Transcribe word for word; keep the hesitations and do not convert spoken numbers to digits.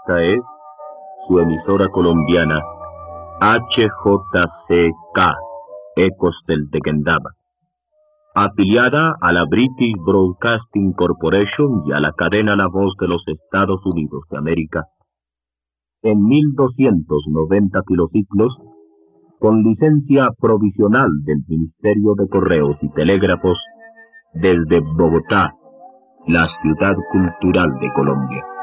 Esta es su emisora colombiana H J C K, Ecos del Tequendama, afiliada a la British Broadcasting Corporation y a la cadena La Voz de los Estados Unidos de América, en mil doscientos noventa kilociclos, con licencia provisional del Ministerio de Correos y Telégrafos, desde Bogotá, la ciudad cultural de Colombia.